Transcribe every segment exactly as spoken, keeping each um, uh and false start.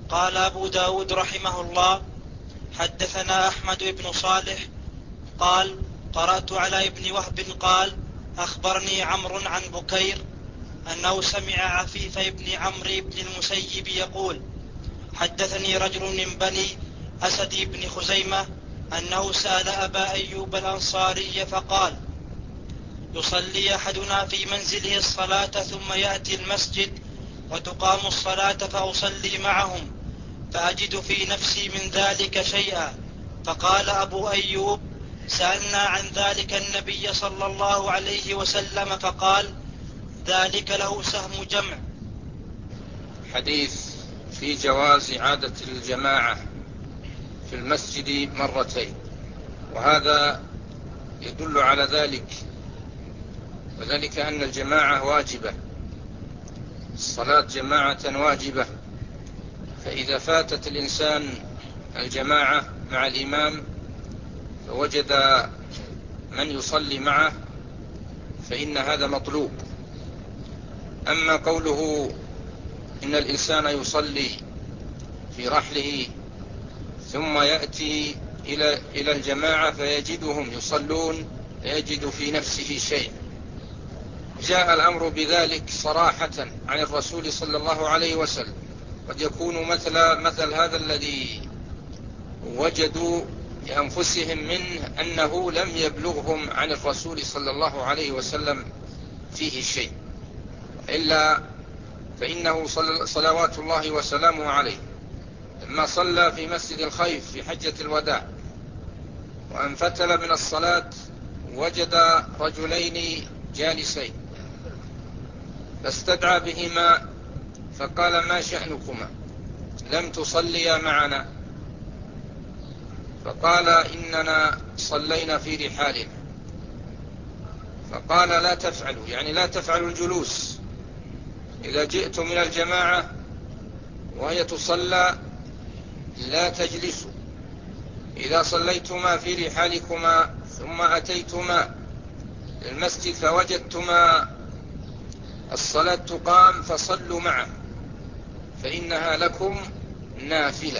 قال أبو داود رحمه الله: حدثنا أحمد بن صالح قال: قرأت على ابن وهب قال: أخبرني عمرو عن بكير أنه سمع عفيف بن عمرو بن المسيب يقول: حدثني رجل من بني أسد بن خزيمة أنه سأل أبا أيوب الأنصاري فقال: يصلي أحدنا في منزله الصلاة ثم يأتي المسجد وتقام الصلاة فأصلي معهم فأجد في نفسي من ذلك شيئا. فقال أبو أيوب: سألنا عن ذلك النبي صلى الله عليه وسلم فقال: ذلك له سهم جمع. حديث في جواز إعادة الجماعة في المسجد مرتين، وهذا يدل على ذلك، وذلك أن الجماعة واجبة، الصلاة جماعة واجبة، فإذا فاتت الإنسان الجماعة مع الإمام فوجد من يصلي معه فإن هذا مطلوب. أما قوله إن الإنسان يصلي في رحله ثم يأتي إلى إلى الجماعة فيجدهم يصلون فيجد في نفسه شيء، جاء الأمر بذلك صراحة عن الرسول صلى الله عليه وسلم. قد يكون مثل مثل هذا الذي وجدوا لأنفسهم منه أنه لم يبلغهم عن الرسول صلى الله عليه وسلم فيه شيء، إلا فإنه صلوات الله وسلامه عليه لما صلى في مسجد الخيف في حجة الوداع وانفتل من الصلاة وجد رجلين جالسين فاستدعى بهما فقال: ما شأنكما لم تصليا معنا؟ فقال: إننا صلينا في رحالنا. فقال: لا تفعلوا، يعني لا تفعلوا الجلوس، إذا جئتم من الجماعة وهي تصلى لا تجلسوا، إذا صليتما في رحالكما ثم أتيتما للمسجد فوجدتما الصلاة تقام فصلوا معه فإنها لكم نافلة.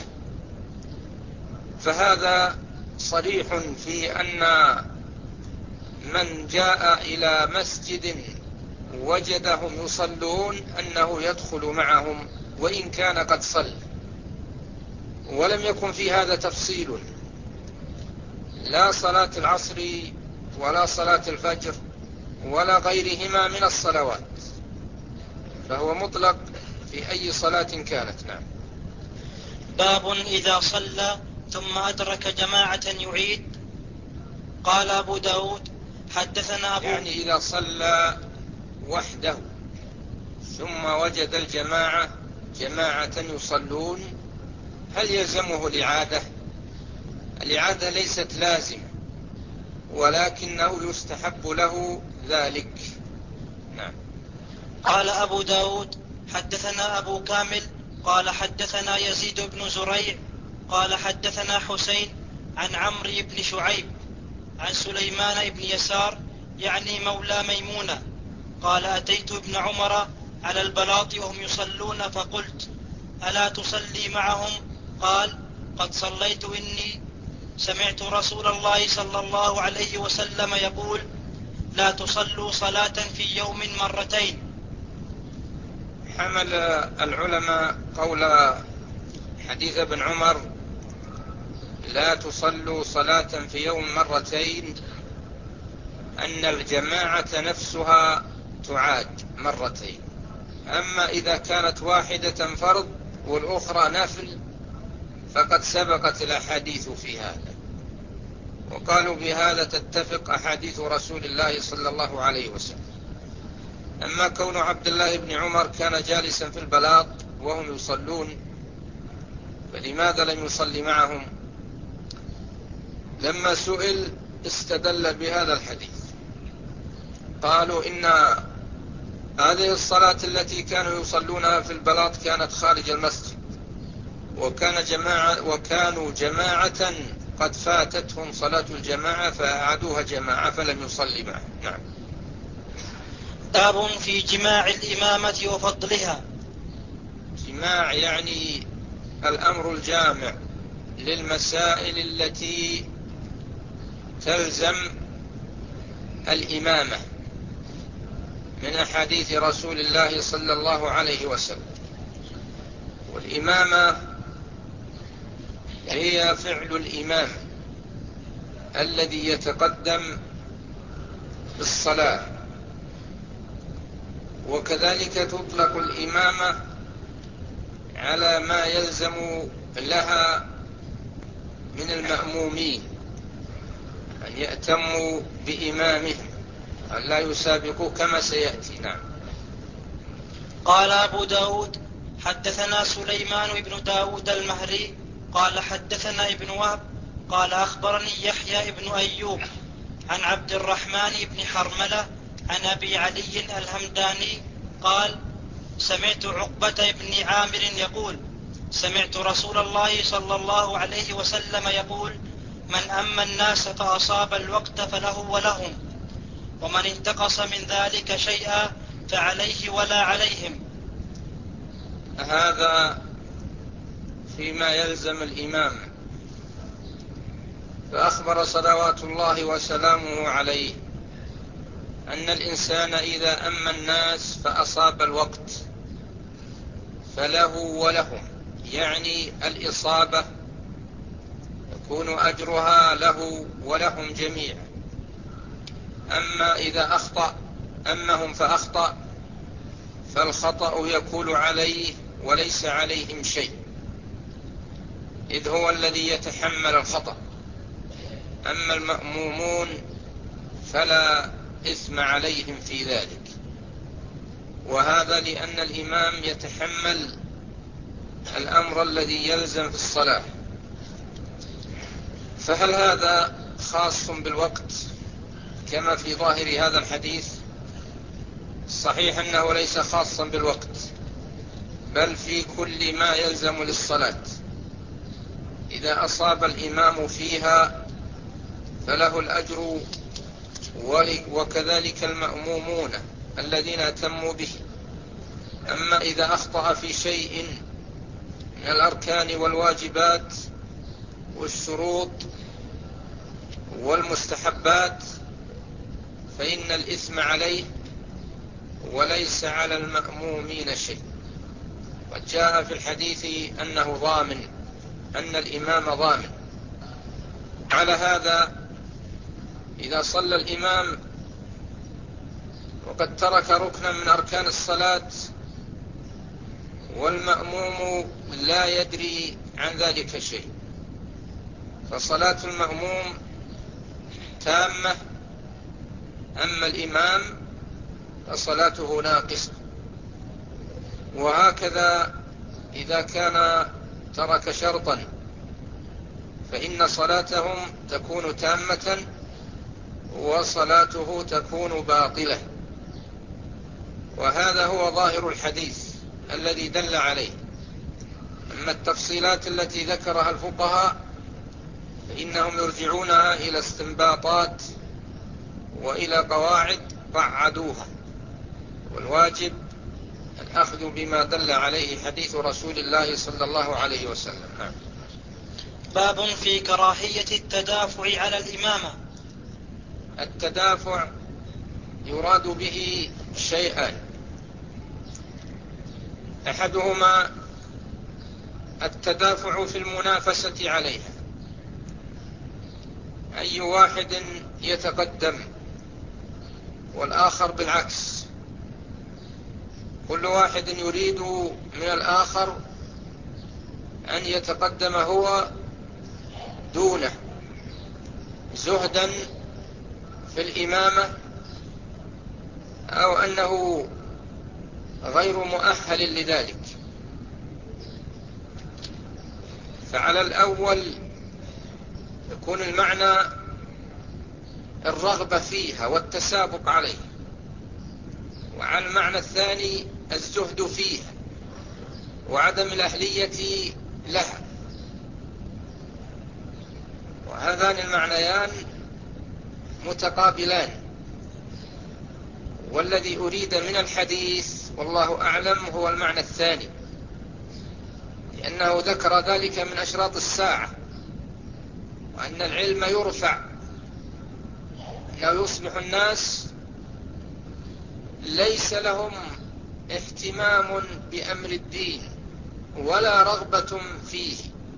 فهذا صريح في أن من جاء إلى مسجد وجدهم يصلون أنه يدخل معهم وإن كان قد صلى، ولم يكن في هذا تفصيل، لا صلاة العصر ولا صلاة الفجر ولا غيرهما من الصلوات، فهو مطلق في أي صلاة كانت. نعم. باب إذا صلى ثم أدرك جماعة يعيد. قال أبو داود: حدثنا أبو يعني إذا صلى وحده ثم وجد الجماعة جماعة يصلون هل يلزمه الإعادة؟ الإعادة ليست لازم، ولكنه يستحب له ذلك. نعم. قال أبو داود: حدثنا أبو كامل قال حدثنا يزيد بن زريع قال حدثنا حسين عن عمرو بن شعيب عن سليمان بن يسار يعني مولى ميمونة قال: أتيت ابن عمر على البلاط وهم يصلون فقلت: ألا تصلي معهم؟ قال: قد صليت إني سمعت رسول الله صلى الله عليه وسلم يقول: لا تصلوا صلاة في يوم مرتين. حمل العلماء قول حديث ابن عمر: لا تصلوا صلاة في يوم مرتين، أن الجماعة نفسها تعاد مرتين، أما إذا كانت واحدة فرض والأخرى نفل فقد سبقت الأحاديث في هذا، وقالوا بهذا تتفق أحاديث رسول الله صلى الله عليه وسلم. أما كون عبد الله بن عمر كان جالسا في البلاط وهم يصلون فلماذا لم يصلي معهم؟ لما سئل استدل بهذا الحديث، قالوا إن هذه الصلاة التي كانوا يصلونها في البلاط كانت خارج المسجد، وكان جماعة وكانوا جماعة قد فاتتهم صلاة الجماعة فأعادوها جماعة فلم يصلي معهم. نعم. باب في جماع الإمامة وفضلها. جماع يعني الأمر الجامع للمسائل التي تلزم الإمامة من أحاديث رسول الله صلى الله عليه وسلم. والإمامة هي فعل الإمام الذي يتقدم بالصلاة، وكذلك تطلق الإمامة على ما يلزم لها من المأمومين أن يأتموا بإمامهم، أن لا يسابقوا كما سيأتي. نعم. قال أبو داود حدثنا سليمان بن داود المهري قال حدثنا ابن وهب قال أخبرني يحيى بن أيوب عن عبد الرحمن بن حرملة عن أبي علي الهمداني قال سمعت عقبة بن عامر يقول سمعت رسول الله صلى الله عليه وسلم يقول من أما الناس فأصاب الوقت فله ولهم، ومن انتقص من ذلك شيئا فعليه ولا عليهم. هذا فيما يلزم الإمام. فأخبر صلوات الله وسلامه عليه أن الإنسان إذا أما الناس فأصاب الوقت فله ولهم، يعني الإصابة يكون أجرها له ولهم جميعا. أما إذا أخطأ أمهم فأخطأ فالخطأ يكون عليه وليس عليهم شيء، إذ هو الذي يتحمل الخطأ. أما المأمومون فلا إثم عليهم في ذلك، وهذا لأن الإمام يتحمل الأمر الذي يلزم في الصلاة. فهل هذا خاص بالوقت كما في ظاهر هذا الحديث؟ صحيح أنه ليس خاصا بالوقت، بل في كل ما يلزم للصلاة. إذا أصاب الإمام فيها فله الأجر، وكذلك المأمومون الذين أتموا به. أما إذا أخطأ في شيء من الأركان والواجبات والشروط والمستحبات فإن الإثم عليه وليس على المأمومين شيء. وجاء في الحديث أنه ضامن، أن الإمام ضامن. على هذا إذا صلى الإمام وقد ترك ركنا من أركان الصلاة والمأموم لا يدري عن ذلك شيء، فصلاة المأموم تامة، أما الإمام فصلاته ناقصة. وهكذا إذا كان ترك شرطا فإن صلاتهم تكون تامة وصلاته تكون باطلة. وهذا هو ظاهر الحديث الذي دل عليه. أما التفصيلات التي ذكرها الفقهاء فإنهم يرجعونها إلى استنباطات وإلى قواعد قعدوها، والواجب الأخذ بما دل عليه حديث رسول الله صلى الله عليه وسلم. نعم. باب في كراهية التدافع على الإمامة. التدافع يراد به شيئان: أحدهما التدافع في المنافسة عليها، أي واحد يتقدم والآخر بالعكس، كل واحد يريد من الآخر أن يتقدم هو دونه زهدا في الإمامة، أو أنه غير مؤهل لذلك. فعلى الأول يكون المعنى الرغبة فيها والتسابق عليه، وعلى المعنى الثاني الزهد فيها وعدم الأهلية لها. وهذان المعنيان متقابلان، والذي أريد من الحديث والله أعلم هو المعنى الثاني، لأنه ذكر ذلك من أشراط الساعة، وأن العلم يرفع، أنه يصبح الناس ليس لهم اهتمام بأمر الدين ولا رغبة فيه.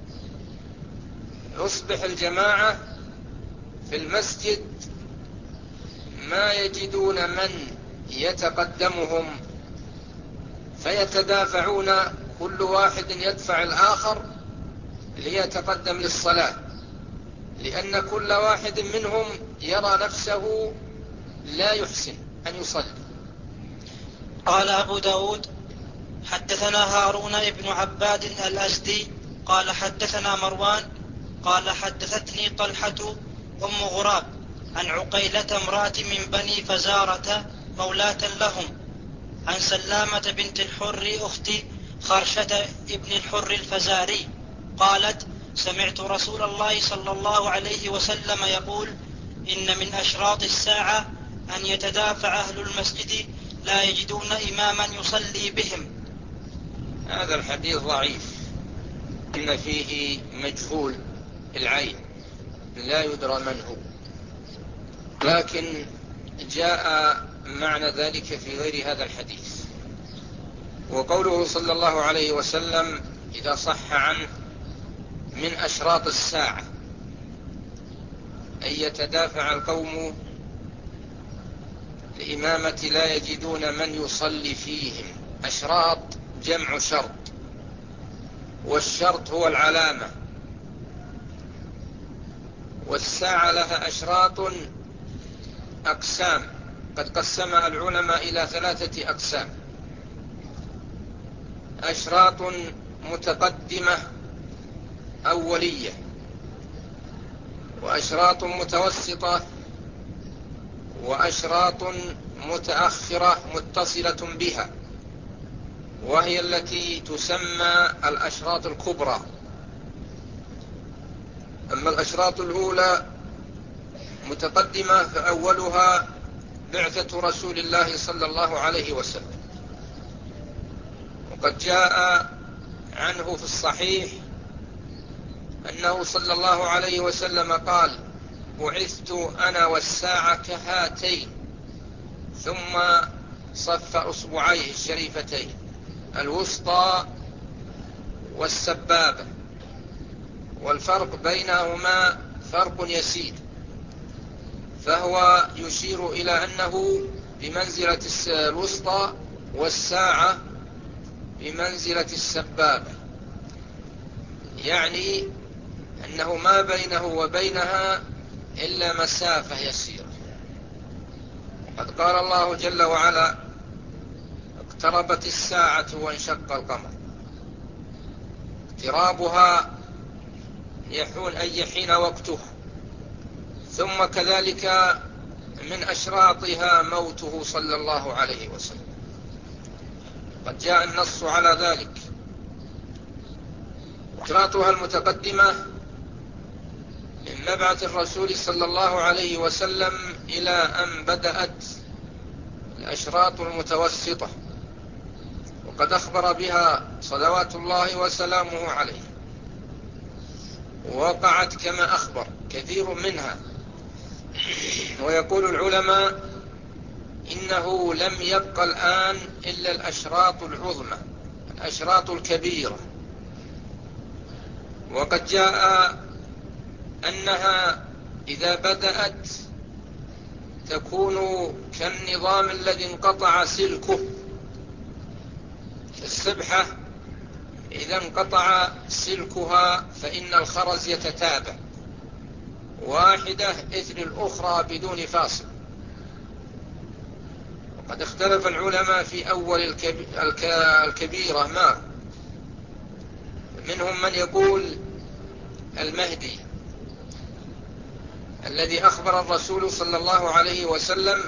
يصبح الجماعة في المسجد ما يجدون من يتقدمهم، فيتدافعون، كل واحد يدفع الآخر ليتقدم للصلاة، لأن كل واحد منهم يرى نفسه لا يحسن أن يصلي. قال أبو داود حدثنا هارون ابن عباد الأزدي قال حدثنا مروان قال حدثتني طلحة أم غراب عن عقيلة امرأة من بني فزارة مولاة لهم عن سلامة بنت الحر أخت خرشة ابن الحر الفزاري قالت سمعت رسول الله صلى الله عليه وسلم يقول إن من أشراط الساعة أن يتدافع أهل المسجد لا يجدون إماما يصلي بهم. هذا الحديث ضعيف، إن فيه مجهول العين لا يدرى من هو، لكن جاء معنى ذلك في غير هذا الحديث. وقوله صلى الله عليه وسلم إذا صح عنه من أشراط الساعة أن يتدافع القوم الإمامة لا يجدون من يصلي فيهم. أشراط جمع شرط، والشرط هو العلامة، والساعة لها أشراط أقسام قد قسمها العلماء إلى ثلاثة أقسام: أشراط متقدمة أولية، وأشراط متوسطة، وأشراط متأخرة متصلة بها، وهي التي تسمى الأشراط الكبرى. أما الأشراط الأولى متقدمة فأولها بعثة رسول الله صلى الله عليه وسلم، وقد جاء عنه في الصحيح أنه صلى الله عليه وسلم قال بعثت أنا والساعة كهاتين، ثم صف أصبعيه الشريفتين الوسطى والسبابة، والفرق بينهما فرق يسير، فهو يشير إلى أنه بمنزلة الوسطى والساعة بمنزلة السبابة، يعني أنه ما بينه وبينها إلا مسافة يسيرة. وقد قال الله جل وعلا اقتربت الساعة وانشق القمر، اقترابها يحون أي حين وقته، ثم كذلك من أشراطها موته صلى الله عليه وسلم، قد جاء النص على ذلك. أشراطها المتقدمة من مبعث الرسول صلى الله عليه وسلم إلى أن بدأت الأشراط المتوسطة، وقد أخبر بها صلوات الله وسلامه عليه، ووقعت كما أخبر كثير منها. ويقول العلماء إنه لم يبق الآن إلا الأشراط العظمى، الأشراط الكبيرة، وقد جاء أنها إذا بدأت تكون كالنظام الذي انقطع سلكه. السبحة إذا انقطع سلكها فإن الخرز يتتابع واحدة إثر الأخرى بدون فاصل. وقد اختلف العلماء في أول الكبيرة ما، منهم من يقول المهدي الذي أخبر الرسول صلى الله عليه وسلم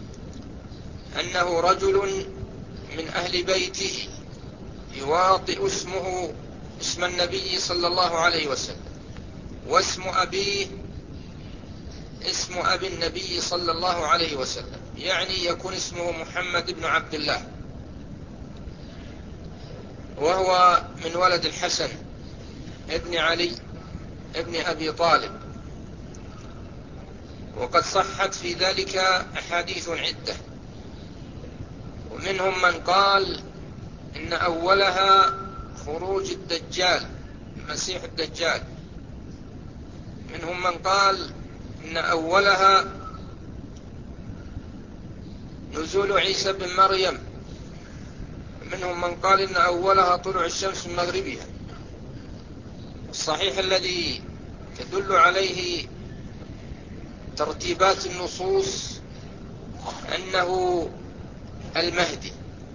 أنه رجل من أهل بيته يواطئ اسمه اسم النبي صلى الله عليه وسلم، واسم أبيه اسم أبي النبي صلى الله عليه وسلم، يعني يكون اسمه محمد بن عبد الله. وهو من ولد الحسن ابن علي ابن أبي طالب، وقد صحت في ذلك أحاديث عدة، ومنهم من قال إن أولها خروج الدجال المسيح الدجال، منهم من قال إن أولها نزول عيسى بن مريم، منهم من قال إن أولها طلوع الشمس من مغربها. الصحيح الذي تدل عليه ترتيبات النصوص أنه المهدي،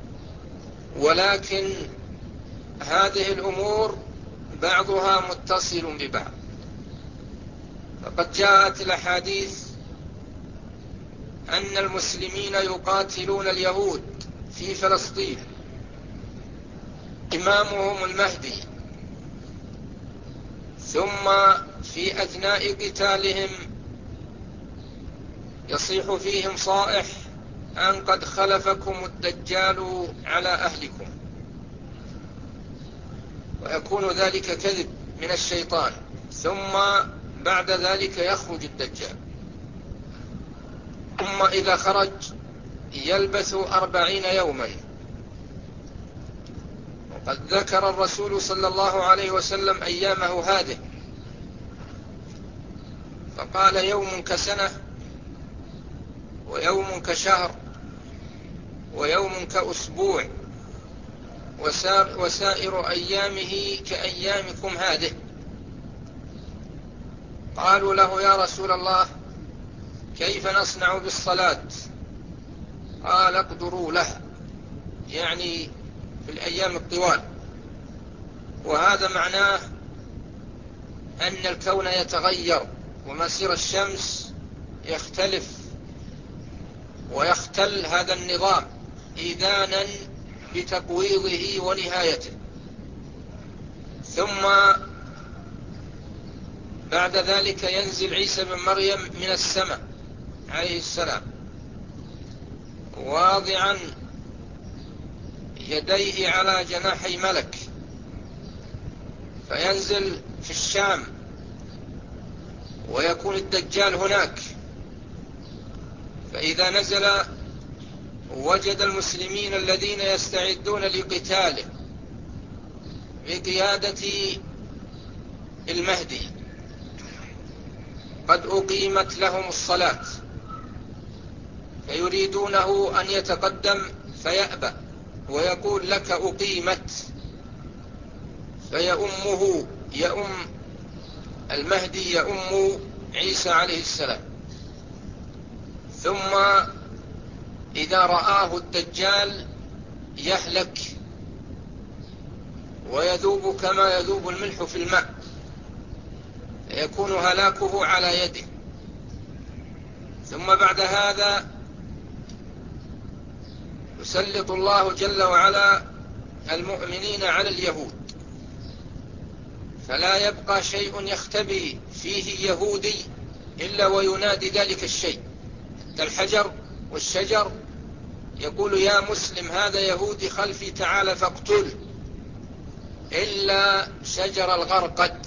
ولكن هذه الأمور بعضها متصل ببعض، فقد جاءت الأحاديث أن المسلمين يقاتلون اليهود في فلسطين، إمامهم المهدي، ثم في أثناء قتالهم يصيح فيهم صائح أن قد خلفكم الدجال على أهلكم، ويكون ذلك كذب من الشيطان، ثم بعد ذلك يخرج الدجال، ثم إذا خرج يلبث أربعين يوما. وقد ذكر الرسول صلى الله عليه وسلم أيامه هذه، فقال يوم كسنة، ويوم كشهر، ويوم كأسبوع، وسائر أيامه كأيامكم هذه. قالوا له يا رسول الله كيف نصنع بالصلاة؟ قال اقدروا لها، يعني في الأيام الطوال. وهذا معناه أن الكون يتغير، ومسير الشمس يختلف ويختل هذا النظام إذانا بتقويضه ونهايته. ثم بعد ذلك ينزل عيسى بن مريم من السماء عليه السلام، واضعا يديه على جناحي ملك، فينزل في الشام، ويكون الدجال هناك. فإذا نزل وجد المسلمين الذين يستعدون لقتاله بقيادة المهدي قد أقيمت لهم الصلاة، فيريدونه أن يتقدم فيأبى، ويقول لك أقيمت، فيأمه يأم المهدي يأم عيسى عليه السلام. ثم إذا رآه الدجال يهلك ويذوب كما يذوب الملح في الماء، يكون هلاكه على يده. ثم بعد هذا يسلط الله جل وعلا المؤمنين على اليهود، فلا يبقى شيء يختبي فيه يهودي إلا وينادي ذلك الشيء. الحجر والشجر يقول يا مسلم هذا يهودي خلفي تعال فاقتله، إلا شجر الغرقد،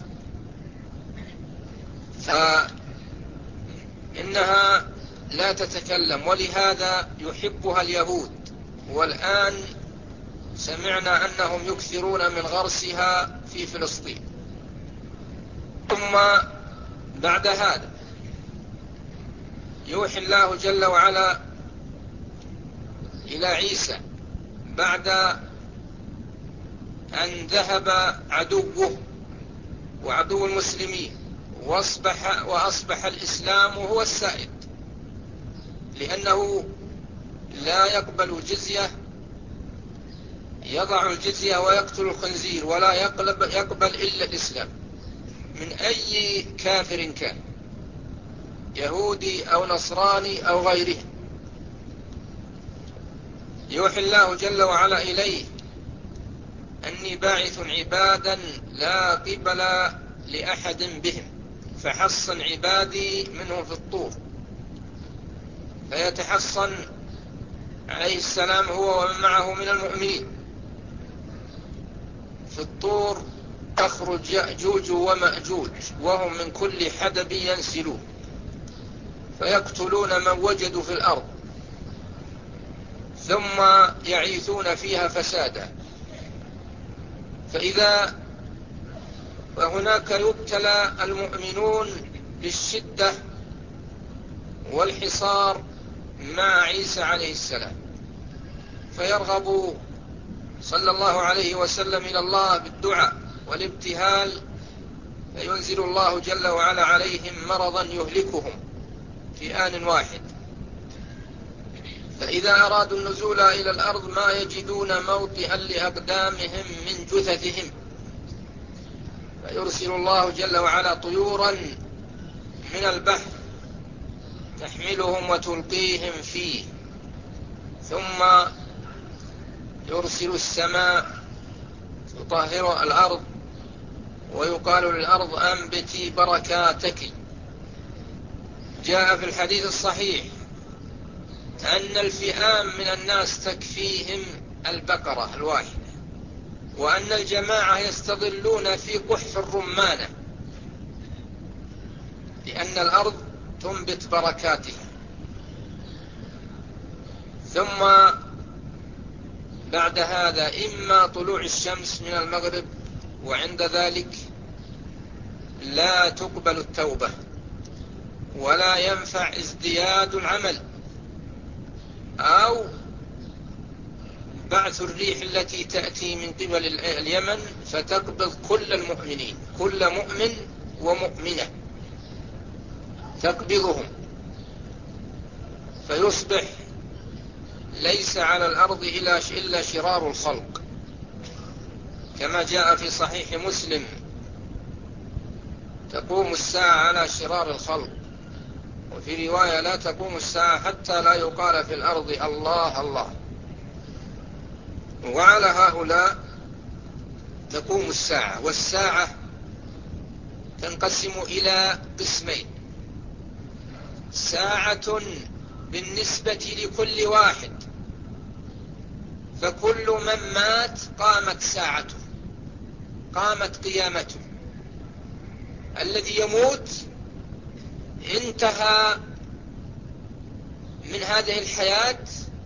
فإنها لا تتكلم، ولهذا يحبها اليهود. والآن سمعنا أنهم يكثرون من غرسها في فلسطين. ثم بعد هذا يوحي الله جل وعلا إلى عيسى بعد أن ذهب عدوه وعدو المسلمين، وأصبح, وأصبح الإسلام هو السائد، لأنه لا يقبل الجزية، يضع الجزية ويقتل الخنزير، ولا يقبل, يقبل إلا الإسلام من أي كافر كان، يهودي أو نصراني أو غيره. يوحي الله جل وعلا إليه أني باعث عبادا لا قبل لأحد بهم، فحصن عبادي منهم في الطور. فيتحصن عليه السلام هو ومن معه من المؤمنين، في الطور تخرج يأجوج ومأجوج وهم من كل حدب ينسلون فيقتلون من وجدوا في الأرض ثم يعيثون فيها فسادا. فإذا فهناك يبتلى المؤمنون بالشدة والحصار مع عيسى عليه السلام، فيرغب صلى الله عليه وسلم إلى الله بالدعاء والابتهال، فينزل الله جل وعلا عليهم مرضا يهلكهم في آن واحد. فإذا أرادوا النزول إلى الأرض ما يجدون موطئا لأقدامهم من جثثهم، فيرسل الله جل وعلا طيورا من البحر تحملهم وتلقيهم فيه، ثم يرسل السماء تطهر الأرض ويقال للأرض أنبتي بركاتك. جاء في الحديث الصحيح أن الفئام من الناس تكفيهم البقرة الواحدة، وأن الجماعة يستظلون في قحف الرمانة، لأن الأرض تنبت بركاتها. ثم بعد هذا إما طلوع الشمس من المغرب، وعند ذلك لا تقبل التوبة ولا ينفع ازدياد العمل، أو بعث الريح التي تأتي من قبل اليمن فتقبض كل المؤمنين، كل مؤمن ومؤمنة تقبضهم، فيصبح ليس على الأرض إلا شرار الخلق، كما جاء في صحيح مسلم: تقوم الساعة على شرار الخلق. وفي رواية: لا تقوم الساعة حتى لا يقال في الأرض الله الله. وعلى هؤلاء تقوم الساعة. والساعة تنقسم إلى قسمين: ساعة بالنسبة لكل واحد، فكل من مات قامت ساعته، قامت قيامته. الذي يموت انتهى من هذه الحياة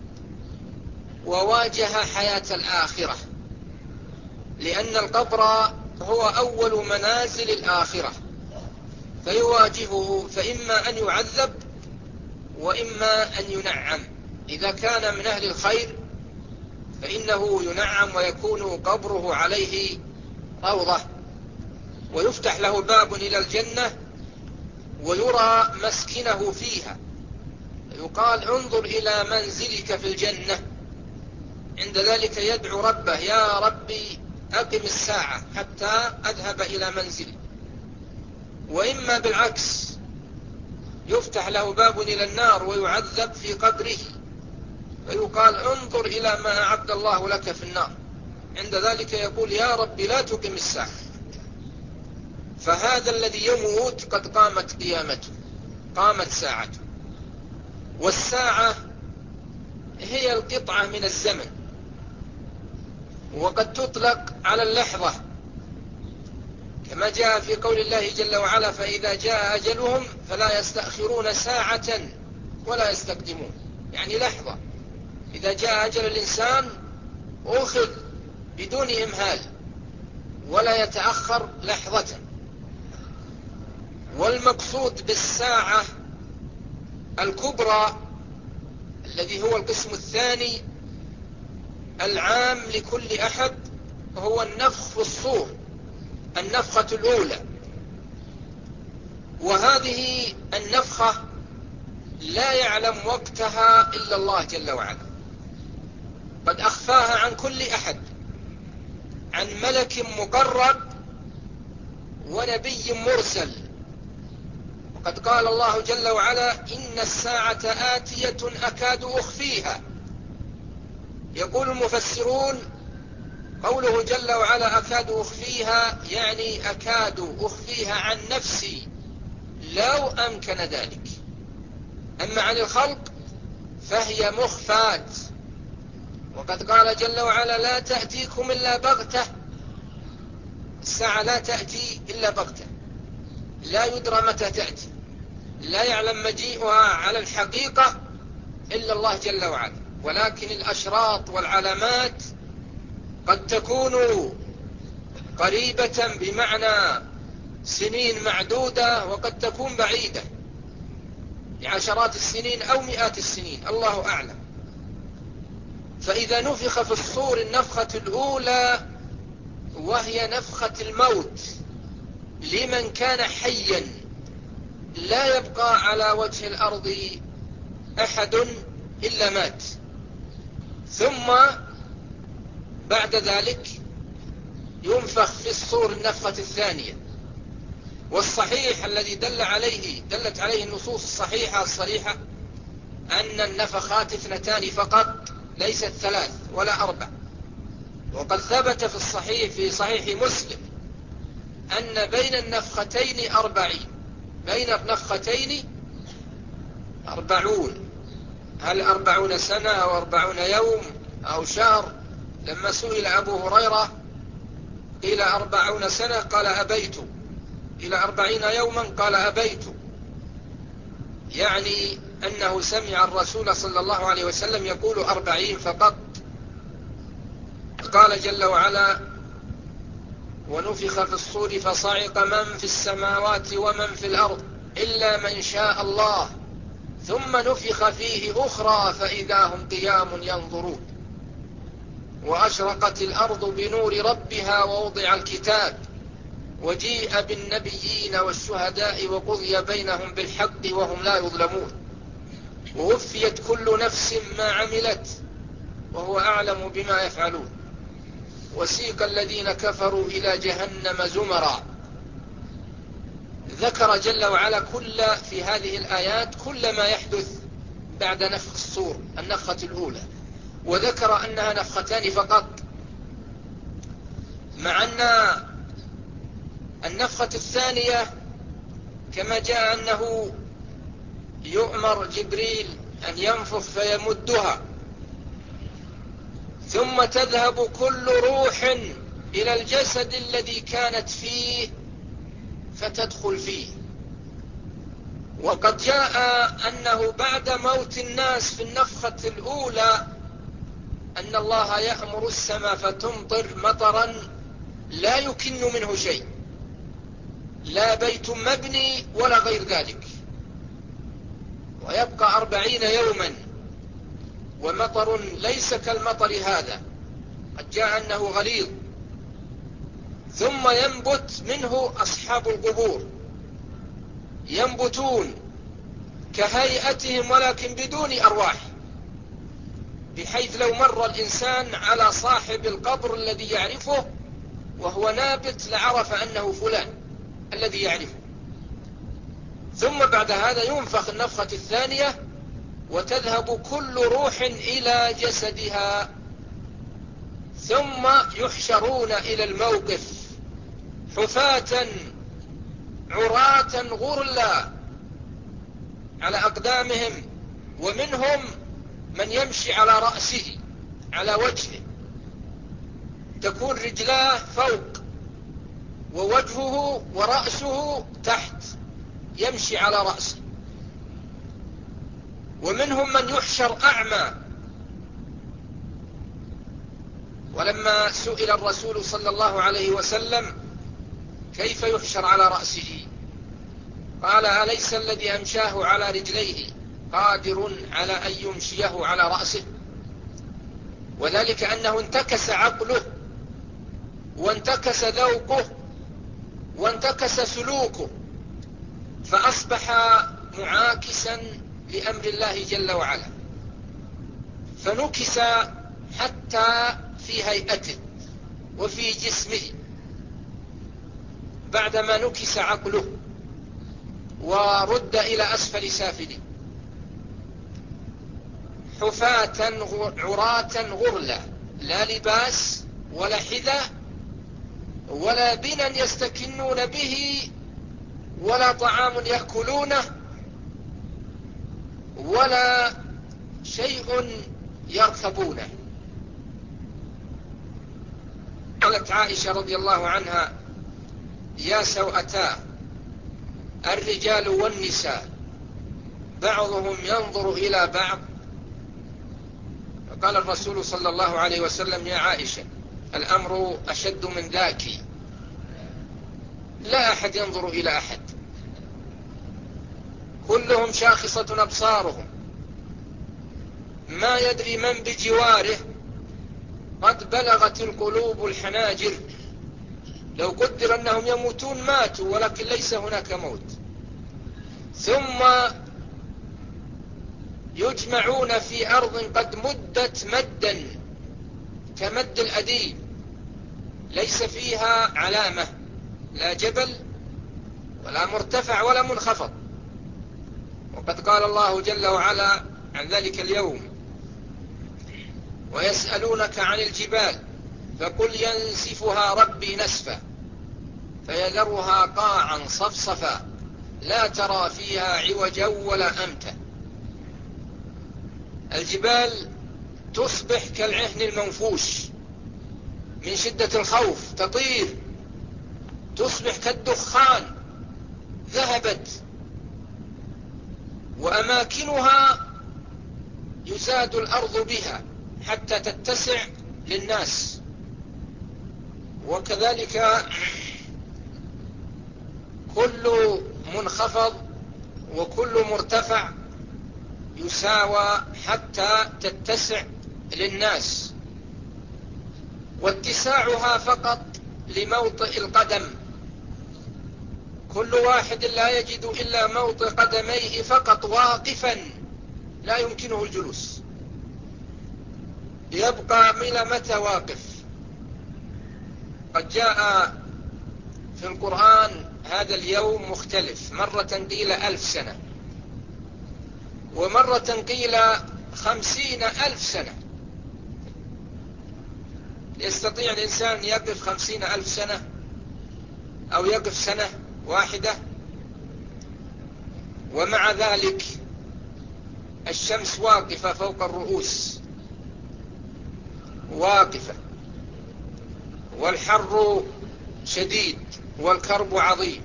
وواجه حياة الآخرة، لأن القبر هو أول منازل الآخرة، فيواجهه، فإما أن يعذب وإما أن ينعم. إذا كان من أهل الخير فإنه ينعم ويكون قبره عليه روضة، ويفتح له باب إلى الجنة ويرى مسكنه فيها، يقال: انظر إلى منزلك في الجنة. عند ذلك يدعو ربه: يا ربي أقم الساعة حتى أذهب إلى منزلي. وإما بالعكس، يفتح له باب إلى النار ويعذب في قبره، فيقال: انظر إلى ما أعد الله لك في النار. عند ذلك يقول: يا ربي لا تقم الساعة. فهذا الذي يموت قد قامت قيامته، قامت ساعته. والساعة هي القطعة من الزمن، وقد تطلق على اللحظة، كما جاء في قول الله جل وعلا: فإذا جاء أجلهم فلا يستأخرون ساعة ولا يستقدمون. يعني لحظة، إذا جاء أجل الإنسان أخذ بدون إمهال ولا يتأخر لحظة. والمقصود بالساعة الكبرى الذي هو القسم الثاني العام لكل أحد هو النفخ في الصور، النفخة الأولى. وهذه النفخة لا يعلم وقتها إلا الله جل وعلا، قد أخفاها عن كل أحد، عن ملك مقرب ونبي مرسل. وقد قال الله جل وعلا: إن الساعة آتية أكاد أخفيها. يقول المفسرون: قوله جل وعلا أكاد أخفيها يعني أكاد أخفيها عن نفسي لو أمكن ذلك. أما عن الخلق فهي مخفاة. وقد قال جل وعلا: لا تأتيكم إلا بغتة الساعة لا تأتي إلا بغتة، لا يدرى متى تأتي، لا يعلم مجيئها على الحقيقة إلا الله جل وعلا. ولكن الأشراط والعلامات قد تكون قريبة بمعنى سنين معدودة، وقد تكون بعيدة بعشرات السنين أو مئات السنين، الله أعلم. فإذا نفخ في الصور النفخة الأولى، وهي نفخة الموت لمن كان حيا، لا يبقى على وجه الأرض أحد إلا مات. ثم بعد ذلك ينفخ في الصور النفخة الثانية. والصحيح الذي دل عليه دلت عليه النصوص الصحيحة الصريحة أن النفخات اثنتان فقط، ليست ثلاث ولا أربع. وقد ثبت في الصحيح في صحيح مسلم أن بين النفختين أربعين، بين النفختين أربعون، هل أربعون سنة أو أربعون يوم أو شهر؟ لما سئل أبو هريرة قيل أربعون سنة قال أبيت، إلى أربعين يوما قال أبيت، يعني أنه سمع الرسول صلى الله عليه وسلم يقول أربعين فقط. قال جل وعلا: ونفخ في الصور فصعق من في السماوات ومن في الأرض إلا من شاء الله ثم نفخ فيه أخرى فإذا هم قيام ينظرون وأشرقت الأرض بنور ربها ووضع الكتاب وجيء بالنبيين والشهداء وقضي بينهم بالحق وهم لا يظلمون ووفيت كل نفس ما عملت وهو أعلم بما يفعلون وسيق الذين كفروا إلى جهنم زمرا. ذكر جل وعلا كل في هذه الآيات كل ما يحدث بعد نفخ الصور النفخة الأولى، وذكر أنها نفختان فقط، مع أن النفخة الثانية كما جاء أنه يؤمر جبريل أن ينفخ فيمدها، ثم تذهب كل روح إلى الجسد الذي كانت فيه فتدخل فيه. وقد جاء أنه بعد موت الناس في النفخة الأولى أن الله يأمر السماء فتمطر مطرا لا يكن منه شيء، لا بيت مبني ولا غير ذلك، ويبقى أربعين يوما ومطر ليس كالمطر هذا، قد جاء أنه غليظ، ثم ينبت منه أصحاب القبور، ينبتون كهيئتهم ولكن بدون أرواح، بحيث لو مر الإنسان على صاحب القبر الذي يعرفه وهو نابت لعرف أنه فلان الذي يعرفه. ثم بعد هذا ينفخ النفخة الثانية وتذهب كل روح إلى جسدها، ثم يحشرون إلى الموقف حفاة عراة غرلا على أقدامهم، ومنهم من يمشي على رأسه على وجهه، تكون رجلاه فوق ووجهه ورأسه تحت، يمشي على رأسه. ومنهم من يحشر أعمى، ولما سئل الرسول صلى الله عليه وسلم كيف يحشر على رأسه قال: أليس الذي أمشاه على رجليه قادر على أن يمشيه على رأسه؟ وذلك أنه انتكس عقله وانتكس ذوقه وانتكس سلوكه، فأصبح معاكسا لأمر الله جل وعلا، فنكس حتى في هيئته وفي جسمه بعدما نكس عقله ورد إلى أسفل سافله، حفاة عراة غرلا، لا لباس ولا حذاء ولا بنا يستكنون به ولا طعام يأكلونه ولا شيء يركبونه. قالت عائشة رضي الله عنها: يا سوءتاه الرجال والنساء بعضهم ينظر إلى بعض. قال الرسول صلى الله عليه وسلم: يا عائشة الأمر أشد من ذاك، لا أحد ينظر إلى أحد، كلهم شاخصة أبصارهم، ما يدري من بجواره، قد بلغت القلوب الحناجر، لو قدر أنهم يموتون ماتوا، ولكن ليس هناك موت. ثم يجمعون في أرض قد مدت مدا كمد الأديم، ليس فيها علامة، لا جبل ولا مرتفع ولا منخفض. وقد قال الله جل وعلا عن ذلك اليوم: ويسألونك عن الجبال فقل ينسفها ربي نسفا فيذرها قاعا صفصفا لا ترى فيها عوجا ولا أمتا. الجبال تصبح كالعهن المنفوش من شدة الخوف، تطير، تصبح كالدخان، ذهبت. وأماكنها يزاد الأرض بها حتى تتسع للناس. وكذلك كل منخفض وكل مرتفع يساوى حتى تتسع للناس، واتساعها فقط لموطئ القدم، كل واحد لا يجد إلا موطئ قدميه فقط واقفا، لا يمكنه الجلوس، يبقى إلى متى واقف؟ قد جاء في القرآن هذا اليوم مختلف، مرة قيل ألف سنة، ومرة قيل خمسين ألف سنة. يستطيع الإنسان يقف خمسين ألف سنة أو يقف سنة واحدة؟ ومع ذلك الشمس واقفة فوق الرؤوس، واقفة، والحر شديد والكرب عظيم.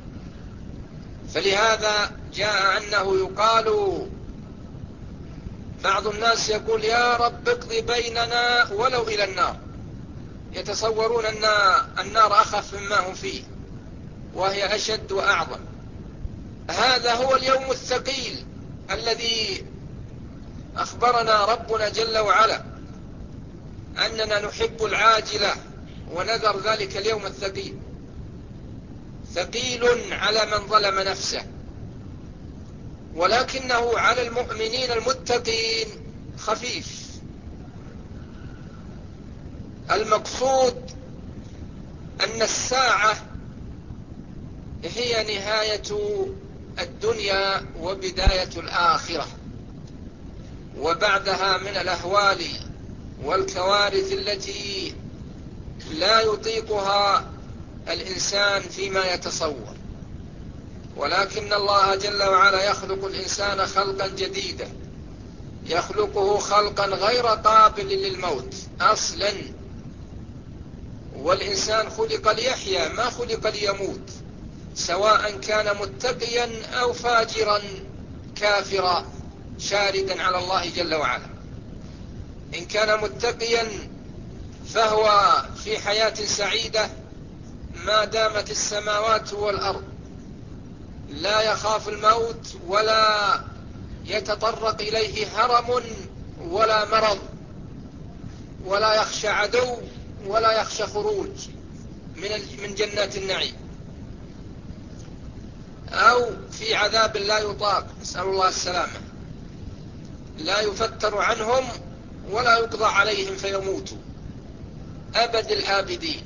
فلهذا جاء أنه يقال، بعض الناس يقول: يا رب اقضي بيننا ولو إلى النار، يتصورون أن النار أخف مما هم فيه وهي أشد وأعظم. هذا هو اليوم الثقيل الذي أخبرنا ربنا جل وعلا أننا نحب العاجلة ونذر ذلك اليوم الثقيل. ثقيل على من ظلم نفسه، ولكنه على المؤمنين المتقين خفيف. المقصود أن الساعة هي نهاية الدنيا وبداية الآخرة، وبعدها من الأهوال والكوارث التي لا يطيقها الإنسان فيما يتصور. ولكن الله جل وعلا يخلق الإنسان خلقا جديدا، يخلقه خلقا غير قابل للموت أصلا. والإنسان خلق ليحيا، ما خلق ليموت، سواء كان متقيا أو فاجرا كافرا شاردا على الله جل وعلا. إن كان متقيا فهو في حياة سعيدة ما دامت السماوات والأرض، لا يخاف الموت ولا يتطرق إليه هرم ولا مرض، ولا يخشى عدو ولا يخشى خروج من من جنات النعيم، أو في عذاب لا يطاق، نسأل الله السلامة، لا يفتر عنهم ولا يقضى عليهم فيموتوا أبد الآبدين.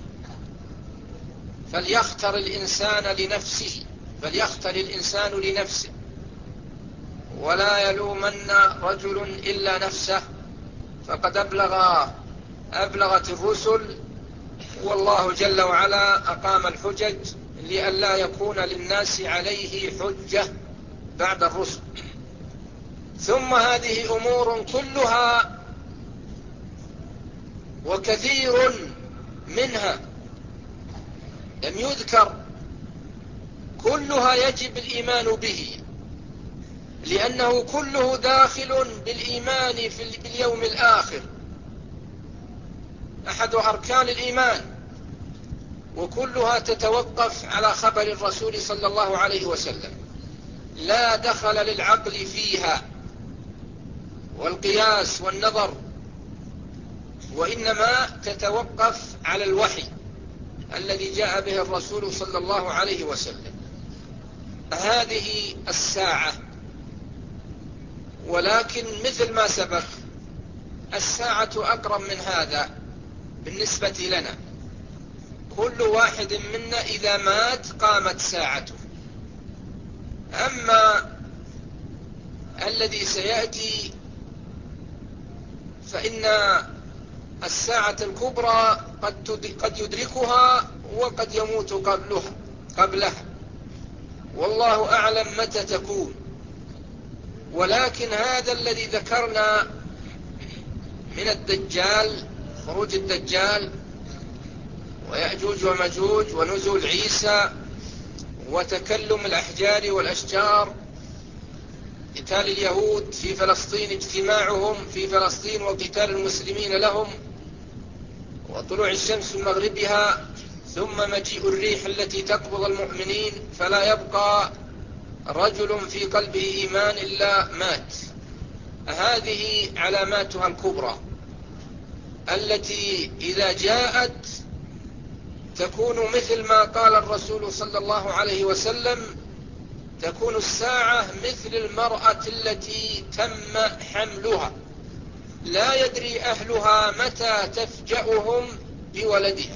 فليختر الإنسان لنفسه، فليختر الإنسان لنفسه، ولا يلومن رجل إلا نفسه، فقد أبلغ أبلغت الرسل، والله جل وعلا أقام الحجج لئلا يكون للناس عليه حجة بعد الرسل. ثم هذه أمور كلها وكثير منها لم يذكر كلها يجب الإيمان به، لأنه كله داخل بالإيمان في باليوم الآخر، أحد أركان الإيمان، وكلها تتوقف على خبر الرسول صلى الله عليه وسلم، لا دخل للعقل فيها والقياس والنظر، وإنما تتوقف على الوحي الذي جاء به الرسول صلى الله عليه وسلم. هذه الساعة، ولكن مثل ما سبق الساعة أقرب من هذا بالنسبة لنا، كل واحد منا إذا مات قامت ساعته. أما الذي سيأتي فإن الساعة الكبرى قد يدركها وقد يموت قبلها قبلها والله أعلم متى تكون. ولكن هذا الذي ذكرنا من الدجال، خروج الدجال ويأجوج ومجوج ونزول عيسى وتكلم الأحجار والأشجار، قتال اليهود في فلسطين، اجتماعهم في فلسطين وقتال المسلمين لهم، وطلوع الشمس من مغربها، ثم مجيء الريح التي تقبض المؤمنين فلا يبقى رجل في قلبه إيمان إلا مات. هذه علاماتها الكبرى التي إذا جاءت تكون مثل ما قال الرسول صلى الله عليه وسلم: تكون الساعة مثل المرأة التي تم حملها، لا يدري أهلها متى تفجأهم بولدها.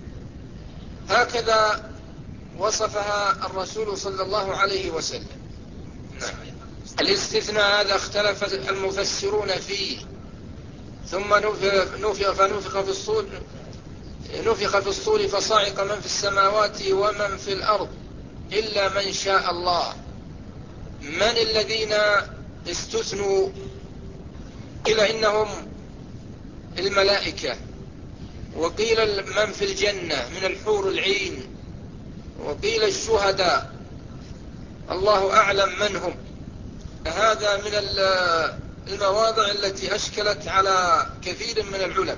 هكذا وصفها الرسول صلى الله عليه وسلم. نعم. الاستثناء هذا اختلف المفسرون فيه. ثم نفخ فنفخ في الصور نفخ في الصور فصعق من في السماوات ومن في الأرض إلا من شاء الله. من الذين استثنوا؟ قيل إنهم الملائكة، وقيل من في الجنة من الحور العين، وقيل الشهداء، الله أعلم من هم. هذا من المواضع التي أشكلت على كثير من العلماء.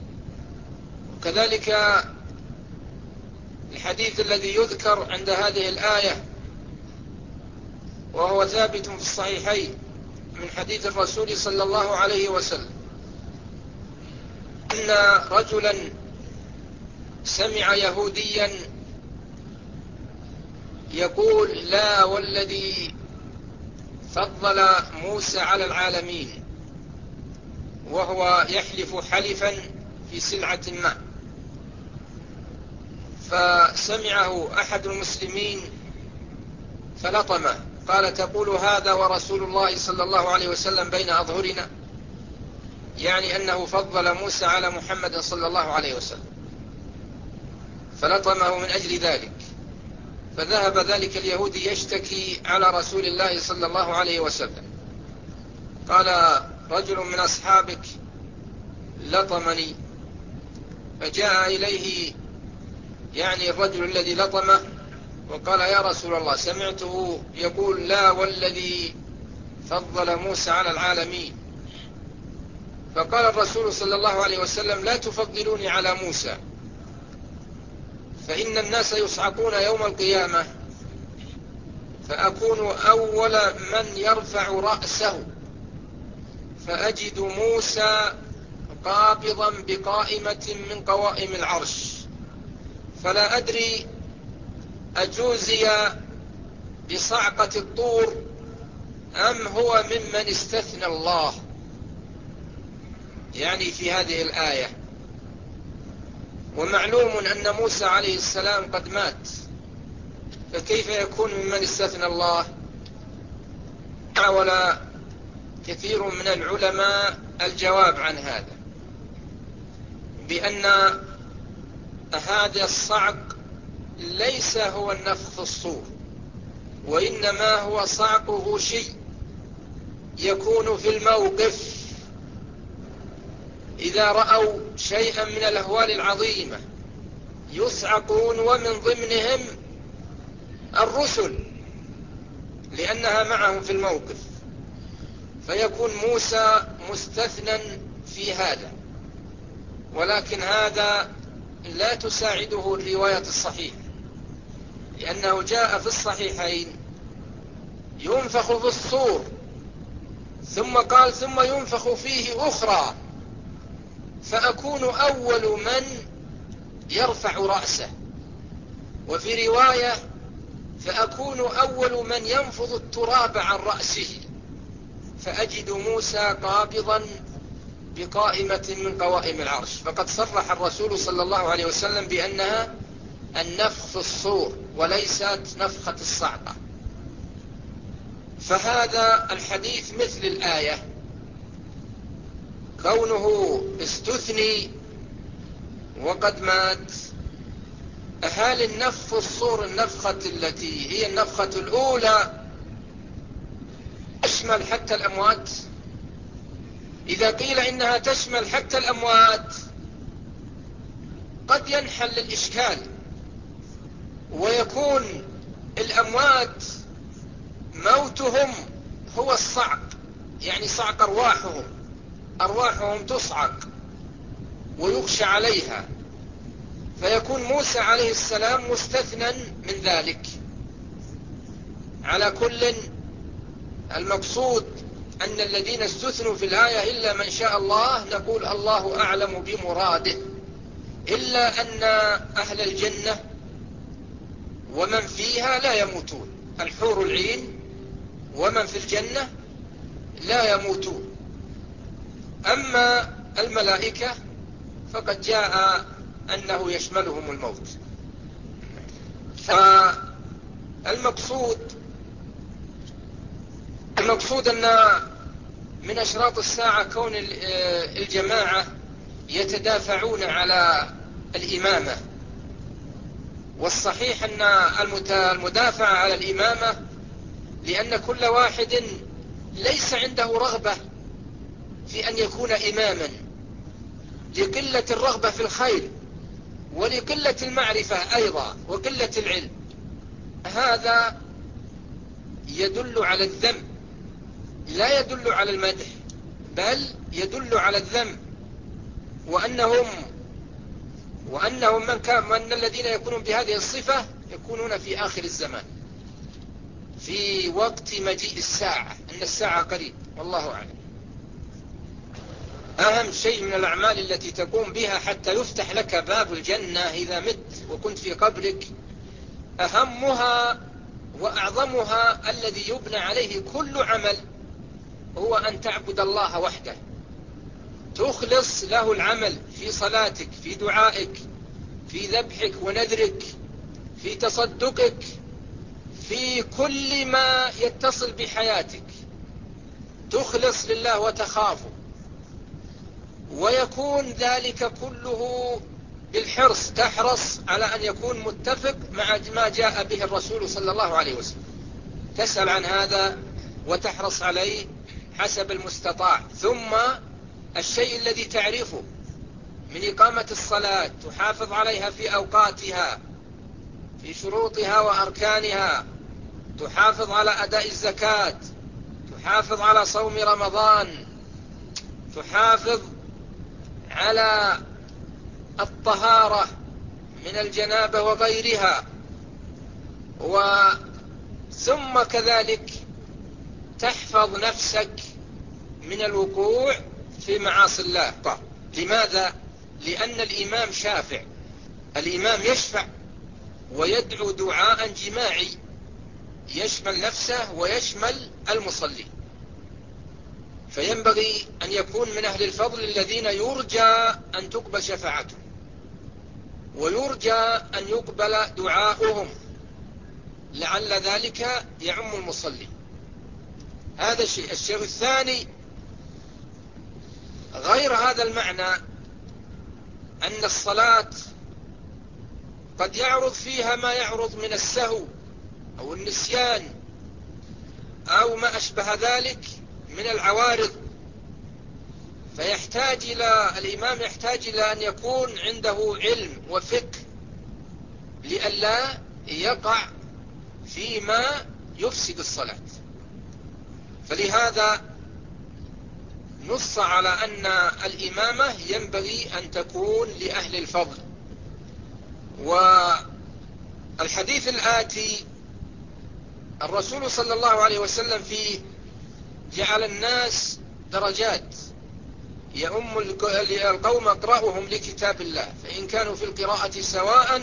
وكذلك الحديث الذي يذكر عند هذه الآية وهو ثابت في الصحيحين من حديث الرسول صلى الله عليه وسلم أن رجلا سمع يهوديا يقول: لا والذي فضل موسى على العالمين، وهو يحلف حلفا في سلعة ما، فسمعه أحد المسلمين فلطمه، قال: تقول هذا ورسول الله صلى الله عليه وسلم بين أظهرنا؟ يعني أنه فضل موسى على محمد صلى الله عليه وسلم، فلطمه من أجل ذلك. فذهب ذلك اليهودي يشتكي على رسول الله صلى الله عليه وسلم، قال: رجل من أصحابك لطمني. فجاء إليه يعني الرجل الذي لطمه وقال: يا رسول الله، سمعته يقول: لا والذي فضل موسى على العالمين. فقال الرسول صلى الله عليه وسلم: لا تفضلوني على موسى، فإن الناس يصعقون يوم القيامة فأكون أول من يرفع رأسه، فأجد موسى قابضا بقائمة من قوائم العرش، فلا أدري أجوزي بصعقة الطور أم هو ممن استثنى الله، يعني في هذه الآية. ومعلوم أن موسى عليه السلام قد مات، فكيف يكون ممن استثنى الله؟ حاول كثير من العلماء الجواب عن هذا بأن هذا الصعق ليس هو النفخ في الصور، وإنما هو صعقه شيء يكون في الموقف إذا رأوا شيئا من الأهوال العظيمة يصعقون، ومن ضمنهم الرسل لأنها معهم في الموقف، فيكون موسى مستثنى في هذا. ولكن هذا لا تساعده الرواية الصحيحة، لأنه جاء في الصحيحين ينفخ في الصور ثم قال ثم ينفخ فيه أخرى فأكون أول من يرفع رأسه، وفي رواية فأكون أول من ينفض التراب عن رأسه، فأجد موسى قابضا بقائمة من قوائم العرش. فقد صرح الرسول صلى الله عليه وسلم بأنها النفخ في الصور وليست نفخة الصعقة. فهذا الحديث مثل الآية، كونه استثني وقد مات. هل النفخ في الصور النفخة التي هي النفخة الأولى تشمل حتى الأموات؟ إذا قيل إنها تشمل حتى الأموات قد ينحل الإشكال، ويكون الأموات موتهم هو الصعق، يعني صعق أرواحهم، أرواحهم تصعق ويغشى عليها، فيكون موسى عليه السلام مستثنى من ذلك. على كل، المقصود أن الذين استثنوا في الآية إلا من شاء الله، نقول الله أعلم بمراده، إلا أن أهل الجنة ومن فيها لا يموتون، الحور العين ومن في الجنة لا يموتون. أما الملائكة فقد جاء أنه يشملهم الموت. فالمقصود المقصود أن من أشراط الساعة كون الجماعة يتدافعون على الإمامة، والصحيح أن المدافع على الإمامة لأن كل واحد ليس عنده رغبة في أن يكون إماما، لقلة الرغبة في الخير ولقلة المعرفة أيضا وقلة العلم. هذا يدل على الذم، لا يدل على المدح، بل يدل على الذم، وأنهم وأنهم من كان وأن الذين يكونون بهذه الصفة يكونون في آخر الزمان، في وقت مجيء الساعة، أن الساعة قريب، والله أعلم. أهم شيء من الأعمال التي تقوم بها حتى يفتح لك باب الجنة إذا مت وكنت في قبرك، أهمها وأعظمها الذي يبنى عليه كل عمل هو أن تعبد الله وحده، تخلص له العمل في صلاتك، في دعائك، في ذبحك ونذرك، في تصدقك، في كل ما يتصل بحياتك، تخلص لله وتخافه، ويكون ذلك كله بالحرص، تحرص على أن يكون متفق مع ما جاء به الرسول صلى الله عليه وسلم، تسأل عن هذا وتحرص عليه حسب المستطاع. ثم الشيء الذي تعرفه من إقامة الصلاة تحافظ عليها في أوقاتها، في شروطها وأركانها، تحافظ على أداء الزكاة، تحافظ على صوم رمضان، تحافظ على الطهارة من الجنابة وغيرها، ثم كذلك تحفظ نفسك من الوقوع في معاصي الله. طيب. لماذا؟ لأن الإمام شافع، الإمام يشفع ويدعو دعاء جماعي يشمل نفسه ويشمل المصلي، فينبغي أن يكون من أهل الفضل الذين يرجى أن تقبل شفاعتهم ويرجى أن يقبل دعاؤهم، لعل ذلك يعم المصلي. هذا الشيء. الشيء الثاني غير هذا المعنى، أن الصلاة قد يعرض فيها ما يعرض من السهو أو النسيان أو ما أشبه ذلك من العوارض، فيحتاج إلى الإمام يحتاج إلى أن يكون عنده علم وفقه لئلا يقع فيما يفسد الصلاة. فلهذا نص على أن الإمامة ينبغي أن تكون لأهل الفضل. والحديث الآتي الرسول صلى الله عليه وسلم فيه جعل الناس درجات، يؤم القوم أقرأهم لكتاب الله، فإن كانوا في القراءة سواء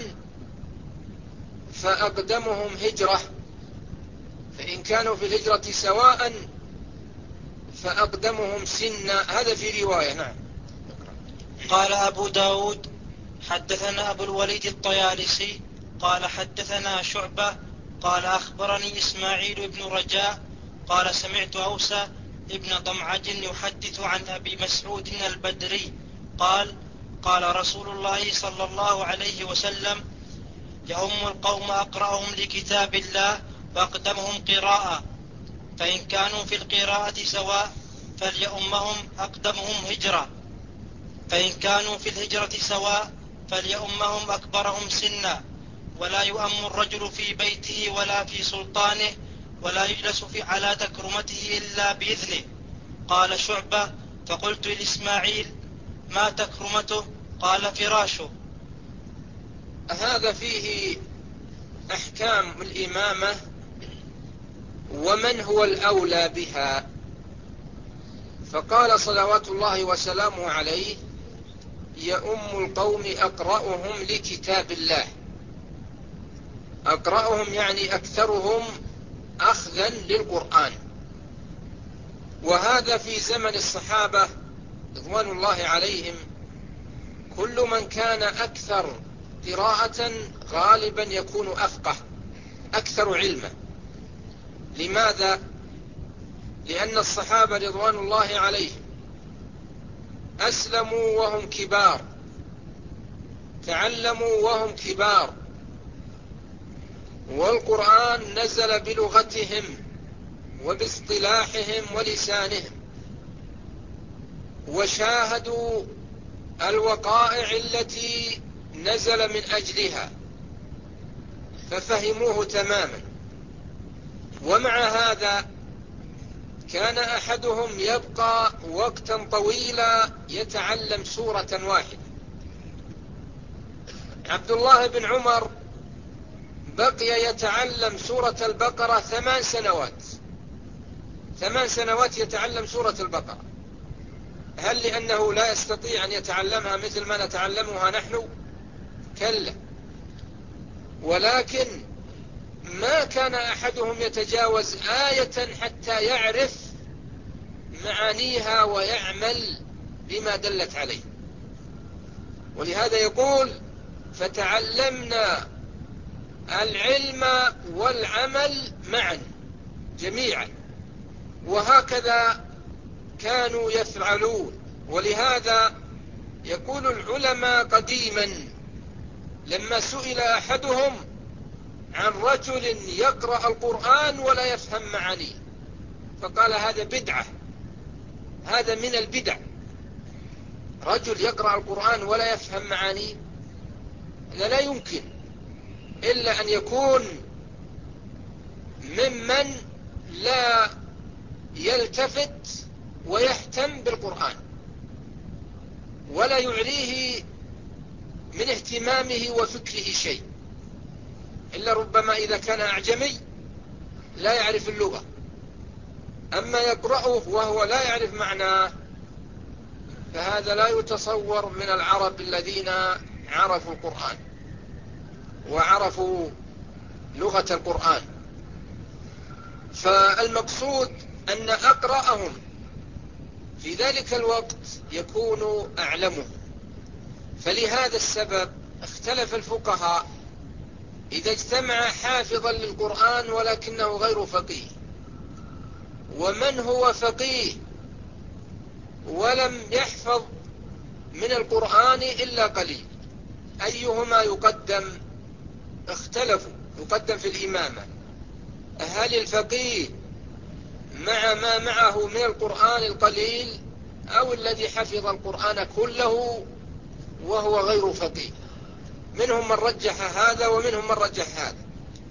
فأقدمهم هجرة، فإن كانوا في الهجرة سواء فأقدمهم سنا. هذا في رواية. نعم. قال أبو داود حدثنا أبو الوليد الطيالسي قال حدثنا شعبة قال أخبرني إسماعيل بن رجاء قال سمعت أوسى ابن ضمعج يحدث عن أبي مسعود البدري قال قال رسول الله صلى الله عليه وسلم يؤم القوم أقرأهم لكتاب الله وأقدمهم قراءة، فإن كانوا في القراءة سواء فليؤمهم أقدمهم هجرة، فإن كانوا في الهجرة سواء فليؤمهم أكبرهم سنا، ولا يؤم الرجل في بيته ولا في سلطانه ولا يجلس في على تكرمته إلا بإذنه. قال شعبة فقلت لإسماعيل ما تكرمته؟ قال فراشه. هذا فيه أحكام الإمامة ومن هو الأولى بها. فقال صلوات الله وسلامه عليه يؤم القوم أقرأهم لكتاب الله. أقرأهم يعني أكثرهم أخذا للقرآن، وهذا في زمن الصحابة رضوان الله عليهم كل من كان أكثر قراءة غالبا يكون أفقه أكثر علما. لماذا؟ لأن الصحابة رضوان الله عليهم أسلموا وهم كبار، تعلموا وهم كبار، والقرآن نزل بلغتهم وباصطلاحهم ولسانهم، وشاهدوا الوقائع التي نزل من أجلها ففهموه تماما. ومع هذا كان أحدهم يبقى وقتا طويلا يتعلم سورة واحدة. عبد الله بن عمر بقي يتعلم سورة البقرة ثمان سنوات ثمان سنوات يتعلم سورة البقرة. هل لأنه لا يستطيع أن يتعلمها مثل ما نتعلمها نحن؟ كلا. ولكن ما كان أحدهم يتجاوز آية حتى يعرف معانيها ويعمل بما دلت عليه. ولهذا يقول فتعلمنا العلم والعمل معا جميعا، وهكذا كانوا يفعلون. ولهذا يقول العلماء قديما لما سئل أحدهم عن رجل يقرأ القرآن ولا يفهم معانيه فقال هذا بدعة، هذا من البدع. رجل يقرأ القرآن ولا يفهم معانيه لا, لا يمكن إلا أن يكون ممن لا يلتفت ويهتم بالقرآن ولا يعليه من اهتمامه وفكره شيء، إلا ربما إذا كان أعجمي لا يعرف اللغة، أما يقرأه وهو لا يعرف معناه فهذا لا يتصور من العرب الذين عرفوا القرآن وعرفوا لغة القرآن. فالمقصود أن أقرأهم في ذلك الوقت يكون أعلمه. فلهذا السبب اختلف الفقهاء إذا اجتمع حافظا للقرآن ولكنه غير فقيه، ومن هو فقيه ولم يحفظ من القرآن إلا قليل، أيهما يقدم؟ اختلفوا. يقدم في الإمامة هل الفقيه مع ما معه من القرآن القليل أو الذي حفظ القرآن كله وهو غير فقيه؟ منهم من رجح هذا ومنهم من رجح هذا.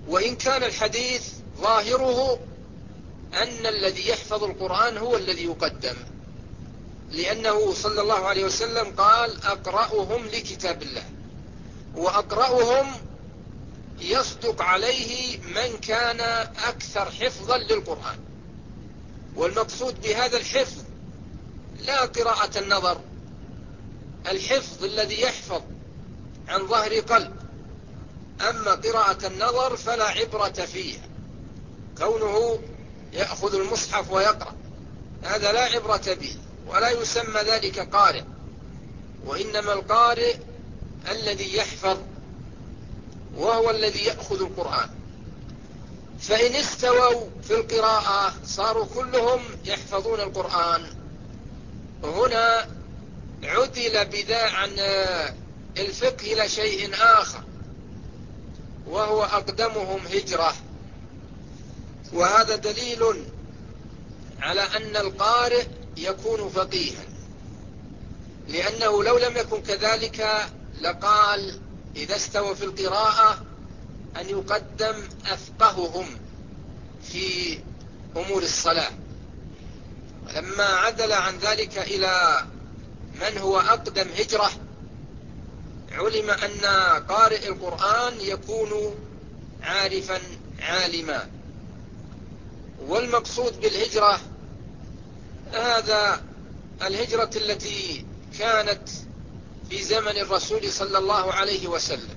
وإن كان الحديث ظاهره أن الذي يحفظ القرآن هو الذي يقدم، لأنه صلى الله عليه وسلم قال أقرأهم لكتاب الله، وأقرأهم يصدق عليه من كان أكثر حفظا للقرآن. والمقصود بهذا الحفظ لا قراءة النظر، الحفظ الذي يحفظ عن ظهر قلب. أما قراءة النظر فلا عبرة فيها، كونه يأخذ المصحف ويقرأ هذا لا عبرة به، ولا يسمى ذلك قارئ، وإنما القارئ الذي يحفظ، وهو الذي يأخذ القرآن. فإن استووا في القراءة صاروا كلهم يحفظون القرآن. هنا عدل بذا عن الفقه إلى شيء آخر، وهو أقدمهم هجرة، وهذا دليل على أن القارئ يكون فقيها، لأنه لو لم يكن كذلك لقال إذا استوى في القراءة أن يقدم أفقههم في أمور الصلاة. ولما عدل عن ذلك إلى من هو أقدم هجرة علم أن قارئ القرآن يكون عارفا عالما. والمقصود بالهجرة هذا الهجرة التي كانت في زمن الرسول صلى الله عليه وسلم،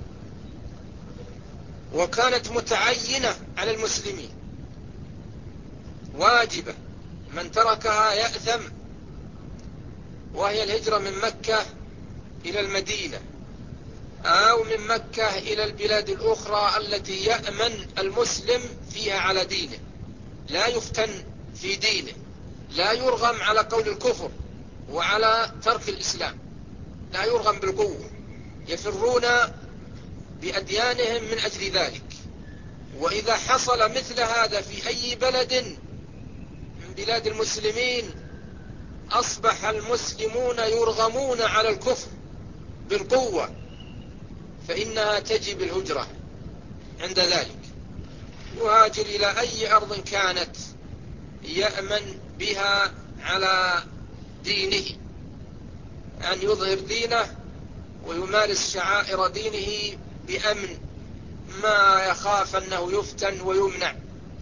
وكانت متعينة على المسلمين واجبة، من تركها يأثم، وهي الهجرة من مكة إلى المدينة، أو من مكة إلى البلاد الأخرى التي يأمن المسلم فيها على دينه، لا يفتن في دينه، لا يرغم على قول الكفر وعلى ترك الإسلام، لا يرغم بالقوة، يفرون بأديانهم من أجل ذلك. وإذا حصل مثل هذا في أي بلد من بلاد المسلمين أصبح المسلمون يرغمون على الكفر بالقوة، فإنها تجب الهجرة عند ذلك، يهاجر إلى أي أرض كانت يأمن بها على دينه، أن يظهر دينه ويمارس شعائر دينه بأمن، ما يخاف أنه يفتن ويمنع.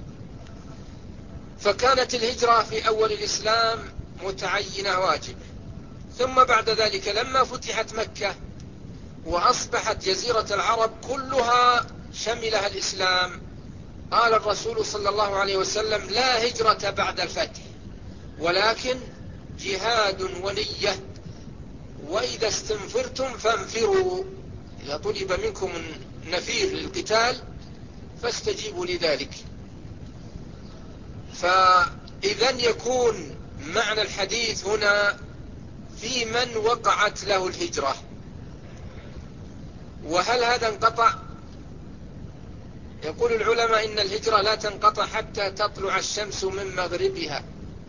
فكانت الهجرة في أول الإسلام متعينة واجبة. ثم بعد ذلك لما فتحت مكة وأصبحت جزيرة العرب كلها شملها الإسلام، قال الرسول صلى الله عليه وسلم لا هجرة بعد الفتح، ولكن جهاد ونية، وإذا استنفرتم فانفروا، إذا طلب منكم النفير للقتال فاستجيبوا لذلك. فإذا يكون معنى الحديث هنا في من وقعت له الهجرة. وهل هذا انقطع؟ يقول العلماء إن الهجرة لا تنقطع حتى تطلع الشمس من مغربها،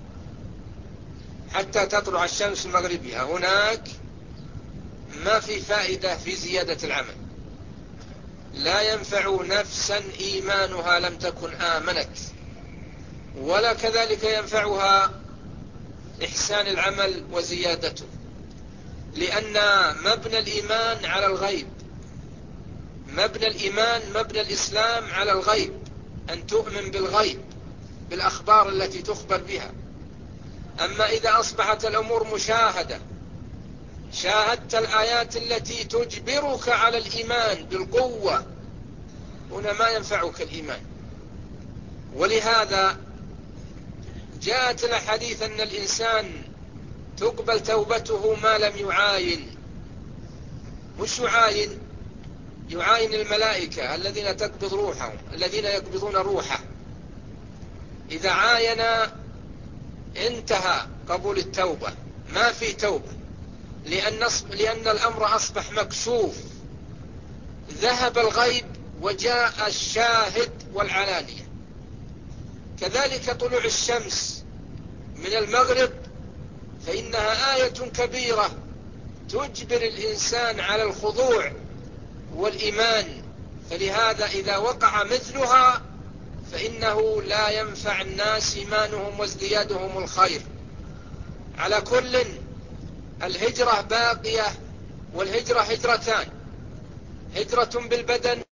حتى تطلع الشمس من مغربها. هناك ما في فائدة في زيادة العمل، لا ينفع نفسا إيمانها لم تكن آمنت، ولا كذلك ينفعها إحسان العمل وزيادته، لأن مبنى الإيمان على الغيب، مبنى الإيمان مبنى الإسلام على الغيب، أن تؤمن بالغيب، بالأخبار التي تخبر بها. أما إذا أصبحت الأمور مشاهدة، شاهدت الآيات التي تجبرك على الإيمان بالقوة، هنا ما ينفعك الإيمان. ولهذا جاءت الأحاديث أن الإنسان تقبل توبته ما لم يعاين. مش يعاين؟ يعاين الملائكة الذين تقبض روحهم، الذين يقبضون روحه. إذا عاين انتهى قبول التوبة، ما في توبة، لأن, لأن الأمر أصبح مكشوف، ذهب الغيب وجاء الشاهد والعلانية. كذلك طلوع الشمس من المغرب فإنها آية كبيرة تجبر الإنسان على الخضوع والإيمان فلهذا إذا وقع مثلها فإنه لا ينفع الناس إيمانهم وازديادهم الخير. على كل الهجرة باقية، والهجرة هجرتان: هجرة بالبدن